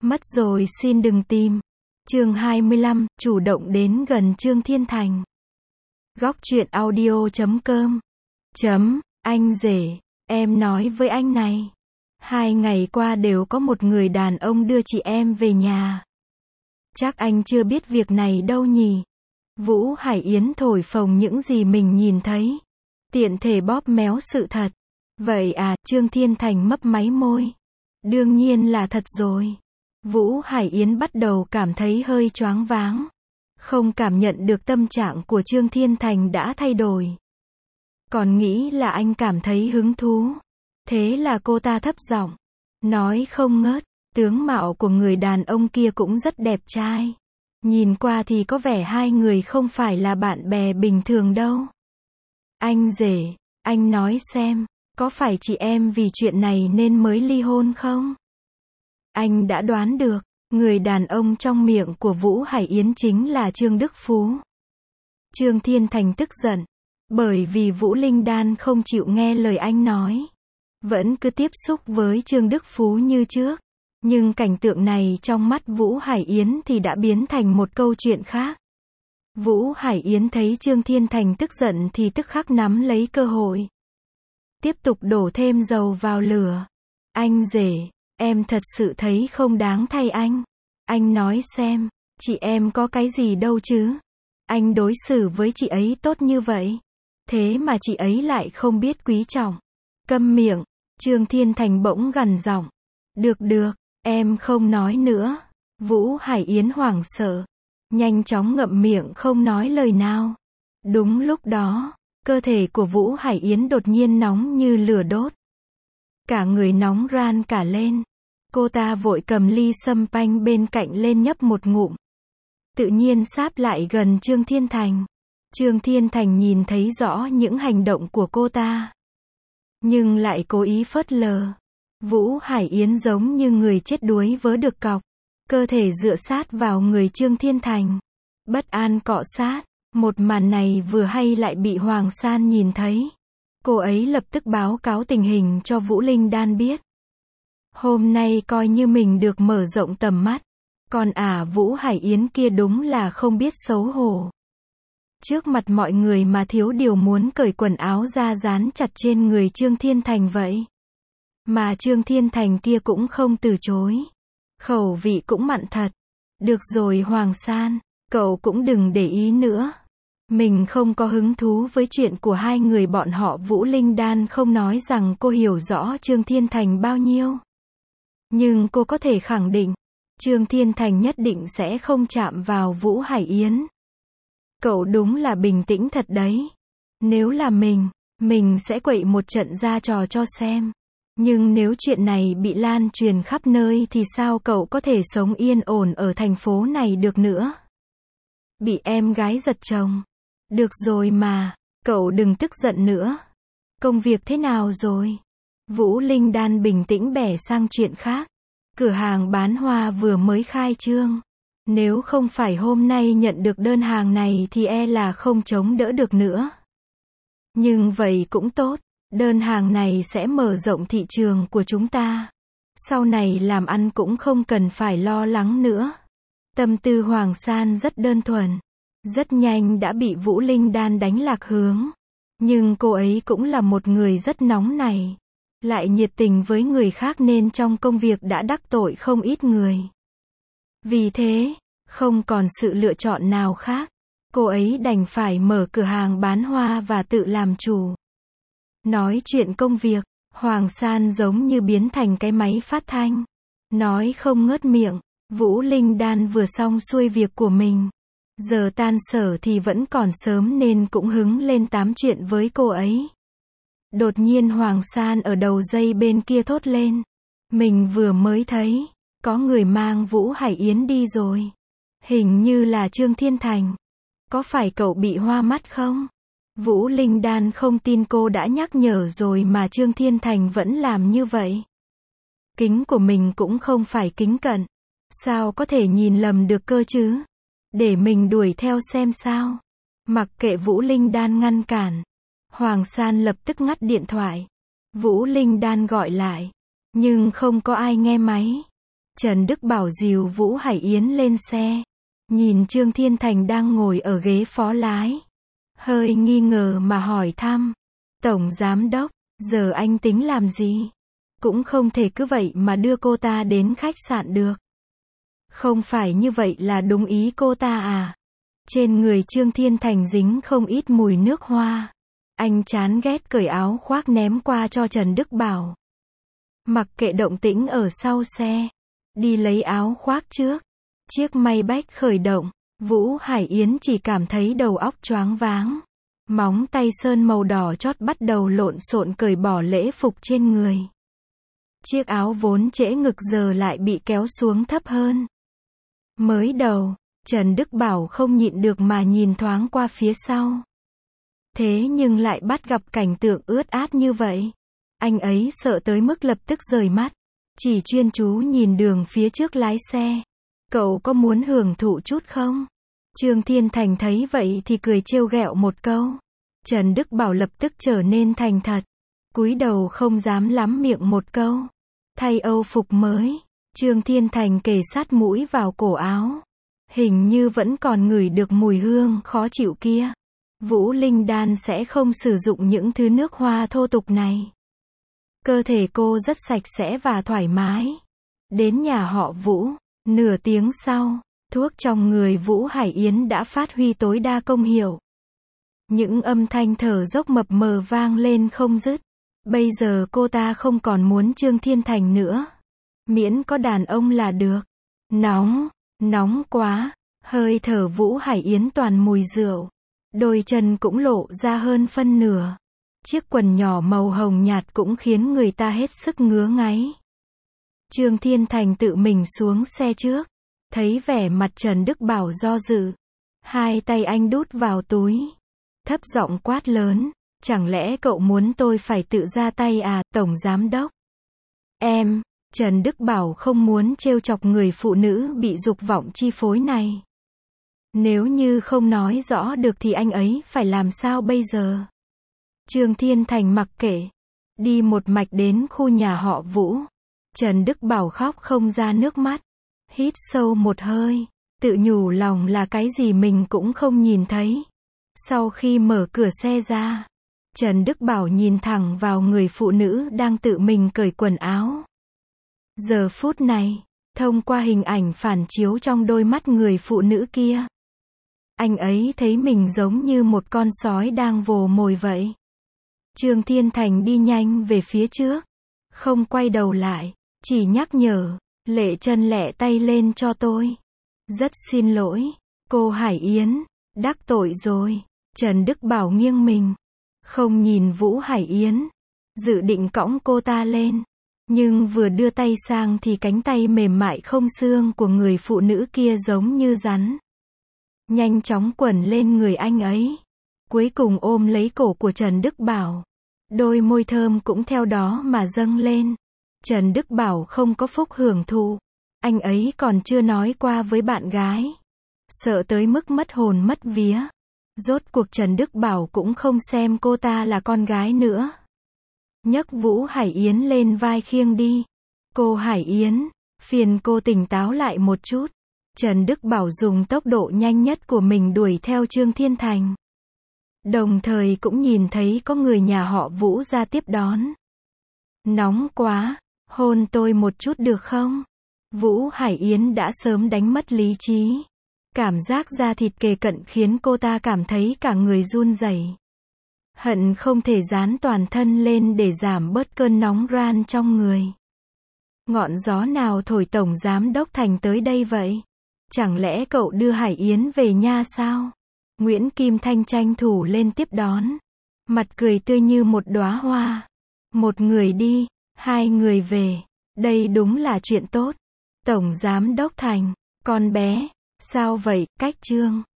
Mất rồi xin đừng tìm. Chương 25, chủ động đến gần Trương Thiên Thành. Góc truyện audio.com. Anh rể, em nói với anh này. 2 ngày qua đều có một người đàn ông đưa chị em về nhà. Chắc anh chưa biết việc này đâu nhỉ. Vũ Hải Yến thổi phồng những gì mình nhìn thấy. Tiện thể bóp méo sự thật. Vậy à, Trương Thiên Thành mấp máy môi. Đương nhiên là thật rồi. Vũ Hải Yến bắt đầu cảm thấy hơi choáng váng. Không cảm nhận được tâm trạng của Trương Thiên Thành đã thay đổi. Còn nghĩ là anh cảm thấy hứng thú. Thế là cô ta thấp giọng nói không ngớt, tướng mạo của người đàn ông kia cũng rất đẹp trai. Nhìn qua thì có vẻ hai người không phải là bạn bè bình thường đâu. Anh rể, anh nói xem, có phải chị em vì chuyện này nên mới ly hôn không? Anh đã đoán được, người đàn ông trong miệng của Vũ Hải Yến chính là Trương Đức Phú. Trương Thiên Thành tức giận, bởi vì Vũ Linh Đan không chịu nghe lời anh nói. Vẫn cứ tiếp xúc với Trương Đức Phú như trước. Nhưng cảnh tượng này trong mắt Vũ Hải Yến thì đã biến thành một câu chuyện khác. Vũ Hải Yến thấy Trương Thiên Thành tức giận thì tức khắc nắm lấy cơ hội. Tiếp tục đổ thêm dầu vào lửa. Anh rể, em thật sự thấy không đáng thay anh. Anh nói xem, chị em có cái gì đâu chứ. Anh đối xử với chị ấy tốt như vậy. Thế mà chị ấy lại không biết quý trọng. Câm miệng, Trương Thiên Thành bỗng gằn giọng. Được được, em không nói nữa. Vũ Hải Yến hoảng sợ. Nhanh chóng ngậm miệng không nói lời nào. Đúng lúc đó, cơ thể của Vũ Hải Yến đột nhiên nóng như lửa đốt. Cả người nóng ran cả lên. Cô ta vội cầm ly sâm panh bên cạnh lên nhấp một ngụm. Tự nhiên sáp lại gần Trương Thiên Thành. Trương Thiên Thành nhìn thấy rõ những hành động của cô ta. Nhưng lại cố ý phớt lờ. Vũ Hải Yến giống như người chết đuối vớ được cọc. Cơ thể dựa sát vào người Trương Thiên Thành. Bất an cọ sát. Một màn này vừa hay lại bị Hoàng San nhìn thấy. Cô ấy lập tức báo cáo tình hình cho Vũ Linh Đan biết. Hôm nay coi như mình được mở rộng tầm mắt. Còn Vũ Hải Yến kia đúng là không biết xấu hổ. Trước mặt mọi người mà thiếu điều muốn cởi quần áo ra dán chặt trên người Trương Thiên Thành vậy. Mà Trương Thiên Thành kia cũng không từ chối. Khẩu vị cũng mặn thật. Được rồi Hoàng San, cậu cũng đừng để ý nữa. Mình không có hứng thú với chuyện của hai người bọn họ. Vũ Linh Đan không nói rằng cô hiểu rõ Trương Thiên Thành bao nhiêu. Nhưng cô có thể khẳng định, Trương Thiên Thành nhất định sẽ không chạm vào Vũ Hải Yến. Cậu đúng là bình tĩnh thật đấy. Nếu là mình sẽ quậy một trận ra trò cho xem. Nhưng nếu chuyện này bị lan truyền khắp nơi thì sao cậu có thể sống yên ổn ở thành phố này được nữa? Bị em gái giật chồng. Được rồi mà, cậu đừng tức giận nữa. Công việc thế nào rồi? Vũ Linh Đan bình tĩnh bẻ sang chuyện khác. Cửa hàng bán hoa vừa mới khai trương. Nếu không phải hôm nay nhận được đơn hàng này thì là không chống đỡ được nữa. Nhưng vậy cũng tốt. Đơn hàng này sẽ mở rộng thị trường của chúng ta. Sau này làm ăn cũng không cần phải lo lắng nữa. Tâm tư Hoàng San rất đơn thuần. Rất nhanh đã bị Vũ Linh Đan đánh lạc hướng. Nhưng cô ấy cũng là một người rất nóng nảy. Lại nhiệt tình với người khác nên trong công việc đã đắc tội không ít người. Vì thế, không còn sự lựa chọn nào khác. Cô ấy đành phải mở cửa hàng bán hoa và tự làm chủ. Nói chuyện công việc, Hoàng San giống như biến thành cái máy phát thanh. Nói không ngớt miệng. Vũ Linh Đan vừa xong xuôi việc của mình. Giờ tan sở thì vẫn còn sớm nên cũng hứng lên tám chuyện với cô ấy. Đột nhiên Hoàng San ở đầu dây bên kia thốt lên. Mình vừa mới thấy, có người mang Vũ Hải Yến đi rồi. Hình như là Trương Thiên Thành. Có phải cậu bị hoa mắt không? Vũ Linh Đan không tin cô đã nhắc nhở rồi mà Trương Thiên Thành vẫn làm như vậy. Kính của mình cũng không phải kính cận. Sao có thể nhìn lầm được cơ chứ? Để mình đuổi theo xem sao. Mặc kệ Vũ Linh Đan ngăn cản. Hoàng San lập tức ngắt điện thoại. Vũ Linh Đan gọi lại. Nhưng không có ai nghe máy. Trần Đức Bảo dìu Vũ Hải Yến lên xe. Nhìn Trương Thiên Thành đang ngồi ở ghế phó lái. Hơi nghi ngờ mà hỏi thăm. Tổng Giám Đốc, giờ anh tính làm gì? Cũng không thể cứ vậy mà đưa cô ta đến khách sạn được. Không phải như vậy là đúng ý cô ta à? Trên người Trương Thiên Thành dính không ít mùi nước hoa. Anh chán ghét cởi áo khoác ném qua cho Trần Đức Bảo. Mặc kệ động tĩnh ở sau xe. Đi lấy áo khoác trước. Chiếc Maybach khởi động. Vũ Hải Yến chỉ cảm thấy đầu óc choáng váng. Móng tay sơn màu đỏ chót bắt đầu lộn xộn cởi bỏ lễ phục trên người. Chiếc áo vốn trễ ngực giờ lại bị kéo xuống thấp hơn. Mới đầu, Trần Đức Bảo không nhịn được mà nhìn thoáng qua phía sau. Thế nhưng lại bắt gặp cảnh tượng ướt át như vậy. Anh ấy sợ tới mức lập tức rời mắt. Chỉ chuyên chú nhìn đường phía trước lái xe. Cậu có muốn hưởng thụ chút không? Trương Thiên Thành thấy vậy thì cười trêu ghẹo một câu. Trần Đức Bảo lập tức trở nên thành thật. Cúi đầu không dám lắm miệng một câu. Thay âu phục mới. Trương Thiên Thành kề sát mũi vào cổ áo. Hình như vẫn còn ngửi được mùi hương khó chịu kia. Vũ Linh Đan sẽ không sử dụng những thứ nước hoa thô tục này. Cơ thể cô rất sạch sẽ và thoải mái. Đến nhà họ Vũ, nửa tiếng sau, thuốc trong người Vũ Hải Yến đã phát huy tối đa công hiệu. Những âm thanh thở dốc mập mờ vang lên không dứt. Bây giờ cô ta không còn muốn Trương Thiên Thành nữa. Miễn có đàn ông là được. Nóng, nóng quá. Hơi thở Vũ Hải Yến toàn mùi rượu. Đôi chân cũng lộ ra hơn phân nửa. Chiếc quần nhỏ màu hồng nhạt cũng khiến người ta hết sức ngứa ngáy. Trương Thiên Thành tự mình xuống xe trước. Thấy vẻ mặt Trần Đức Bảo do dự. Hai tay anh đút vào túi. Thấp giọng quát lớn. Chẳng lẽ cậu muốn tôi phải tự ra tay à, Tổng Giám Đốc? Em, Trần Đức Bảo không muốn trêu chọc người phụ nữ bị dục vọng chi phối này. Nếu như không nói rõ được thì anh ấy phải làm sao bây giờ? Trương Thiên Thành mặc kệ. Đi một mạch đến khu nhà họ Vũ. Trần Đức Bảo khóc không ra nước mắt. Hít sâu một hơi. Tự nhủ lòng là cái gì mình cũng không nhìn thấy. Sau khi mở cửa xe ra, Trần Đức Bảo nhìn thẳng vào người phụ nữ đang tự mình cởi quần áo. Giờ phút này, thông qua hình ảnh phản chiếu trong đôi mắt người phụ nữ kia, anh ấy thấy mình giống như một con sói đang vồ mồi vậy. Trương Thiên Thành đi nhanh về phía trước, không quay đầu lại, chỉ nhắc nhở, lệ chân lẹ tay lên cho tôi. Rất xin lỗi, cô Hải Yến, đắc tội rồi. Trần Đức Bảo nghiêng mình, không nhìn Vũ Hải Yến, dự định cõng cô ta lên. Nhưng vừa đưa tay sang thì cánh tay mềm mại không xương của người phụ nữ kia giống như rắn. Nhanh chóng quẩn lên người anh ấy. Cuối cùng ôm lấy cổ của Trần Đức Bảo. Đôi môi thơm cũng theo đó mà dâng lên. Trần Đức Bảo không có phúc hưởng thụ. Anh ấy còn chưa nói qua với bạn gái. Sợ tới mức mất hồn mất vía. Rốt cuộc Trần Đức Bảo cũng không xem cô ta là con gái nữa. Nhấc Vũ Hải Yến lên vai khiêng đi. Cô Hải Yến, phiền cô tỉnh táo lại một chút. Trần Đức Bảo dùng tốc độ nhanh nhất của mình đuổi theo Trương Thiên Thành. Đồng thời cũng nhìn thấy có người nhà họ Vũ ra tiếp đón. Nóng quá, hôn tôi một chút được không? Vũ Hải Yến đã sớm đánh mất lý trí. Cảm giác da thịt kề cận khiến cô ta cảm thấy cả người run rẩy. Hận không thể dán toàn thân lên để giảm bớt cơn nóng ran trong người. Ngọn gió nào thổi Tổng Giám Đốc Thành tới đây vậy? Chẳng lẽ cậu đưa Hải Yến về nha sao? Nguyễn Kim Thanh tranh thủ lên tiếp đón. Mặt cười tươi như một đóa hoa. Một người đi, hai người về. Đây đúng là chuyện tốt. Tổng Giám Đốc Thành, con bé, sao vậy, cách Trương